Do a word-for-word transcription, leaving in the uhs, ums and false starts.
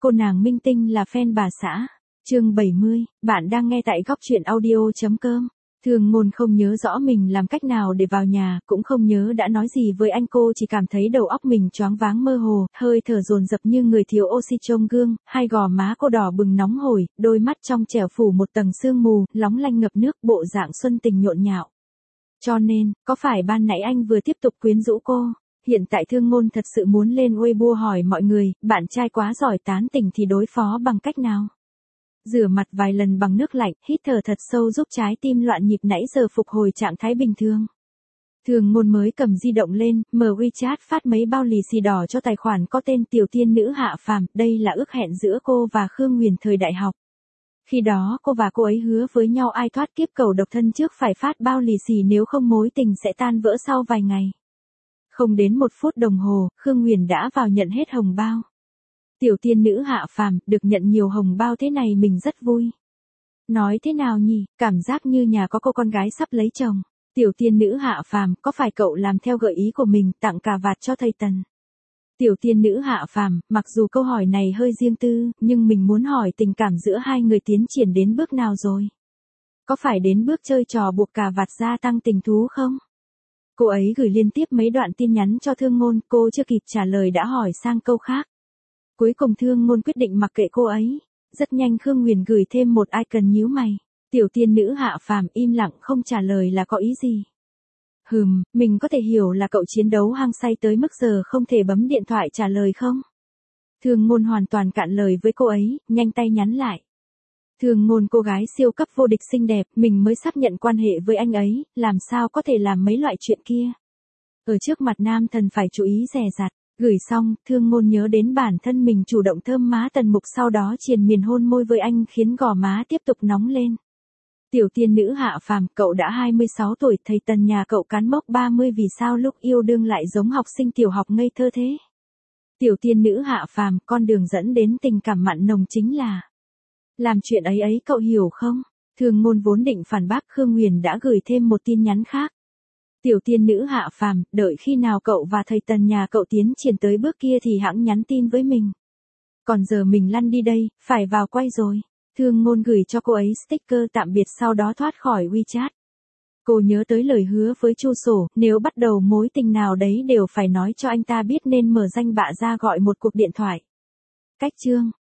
Cô nàng minh tinh là fan bà xã. Chương bảy mươi, bạn đang nghe tại góc truyện audio chấm com. Thường Ngôn không nhớ rõ mình làm cách nào để vào nhà, cũng không nhớ đã nói gì với anh, cô chỉ cảm thấy đầu óc mình choáng váng mơ hồ, hơi thở dồn dập như người thiếu oxy trong gương, hai gò má cô đỏ bừng nóng hổi, đôi mắt trong trẻo phủ một tầng sương mù, lóng lanh ngập nước, bộ dạng xuân tình nhộn nhạo. Cho nên, có phải ban nãy anh vừa tiếp tục quyến rũ cô? Hiện tại Thương Ngôn thật sự muốn lên Weibo hỏi mọi người, bạn trai quá giỏi tán tỉnh thì đối phó bằng cách nào? Rửa mặt vài lần bằng nước lạnh, hít thở thật sâu giúp trái tim loạn nhịp nãy giờ phục hồi trạng thái bình thường. Thường Ngôn mới cầm di động lên, mở WeChat phát mấy bao lì xì đỏ cho tài khoản có tên Tiểu Tiên Nữ Hạ Phàm, đây là ước hẹn giữa cô và Khương Nguyền thời đại học. Khi đó cô và cô ấy hứa với nhau ai thoát kiếp cầu độc thân trước phải phát bao lì xì, nếu không mối tình sẽ tan vỡ sau vài ngày. Không đến một phút đồng hồ, Khương Nguyền đã vào nhận hết hồng bao. Tiểu Tiên Nữ Hạ Phàm, được nhận nhiều hồng bao thế này mình rất vui. Nói thế nào nhỉ, cảm giác như nhà có cô con gái sắp lấy chồng. Tiểu Tiên Nữ Hạ Phàm, có phải cậu làm theo gợi ý của mình tặng cà vạt cho thầy Tần? Tiểu Tiên Nữ Hạ Phàm, mặc dù câu hỏi này hơi riêng tư, nhưng mình muốn hỏi tình cảm giữa hai người tiến triển đến bước nào rồi? Có phải đến bước chơi trò buộc cà vạt gia tăng tình thú không? Cô ấy gửi liên tiếp mấy đoạn tin nhắn cho Thương Ngôn, cô chưa kịp trả lời đã hỏi sang câu khác. Cuối cùng Thương Ngôn quyết định mặc kệ cô ấy. Rất nhanh Khương Nguyền gửi thêm một icon nhíu mày. Tiểu Tiên Nữ Hạ Phàm im lặng không trả lời là có ý gì? Hừm, mình có thể hiểu là cậu chiến đấu hăng say tới mức giờ không thể bấm điện thoại trả lời không? Thương Ngôn hoàn toàn cạn lời với cô ấy, nhanh tay nhắn lại. Thương Ngôn, cô gái siêu cấp vô địch xinh đẹp, mình mới sắp nhận quan hệ với anh ấy, làm sao có thể làm mấy loại chuyện kia? Ở trước mặt nam thần phải chú ý dè dặt. Gửi xong, Thương Ngôn nhớ đến bản thân mình chủ động thơm má Tần Mục, sau đó triền miên hôn môi với anh khiến gò má tiếp tục nóng lên. Tiểu Tiên Nữ Hạ Phàm, cậu đã hai mươi sáu tuổi, thầy Tần nhà cậu cán mốc ba mươi, vì sao lúc yêu đương lại giống học sinh tiểu học ngây thơ thế? Tiểu Tiên Nữ Hạ Phàm, con đường dẫn đến tình cảm mặn nồng chính là làm chuyện ấy ấy, cậu hiểu không? Thương Ngôn vốn định phản bác, Khương Nguyền đã gửi thêm một tin nhắn khác. Tiểu Tiên Nữ Hạ Phàm, đợi khi nào cậu và thầy Tần nhà cậu tiến triển tới bước kia thì hẵng nhắn tin với mình. Còn giờ mình lăn đi đây, phải vào quay rồi. Thương Ngôn gửi cho cô ấy sticker tạm biệt sau đó thoát khỏi WeChat. Cô nhớ tới lời hứa với Chu Sổ, nếu bắt đầu mối tình nào đấy đều phải nói cho anh ta biết nên mở danh bạ ra gọi một cuộc điện thoại. Cách chương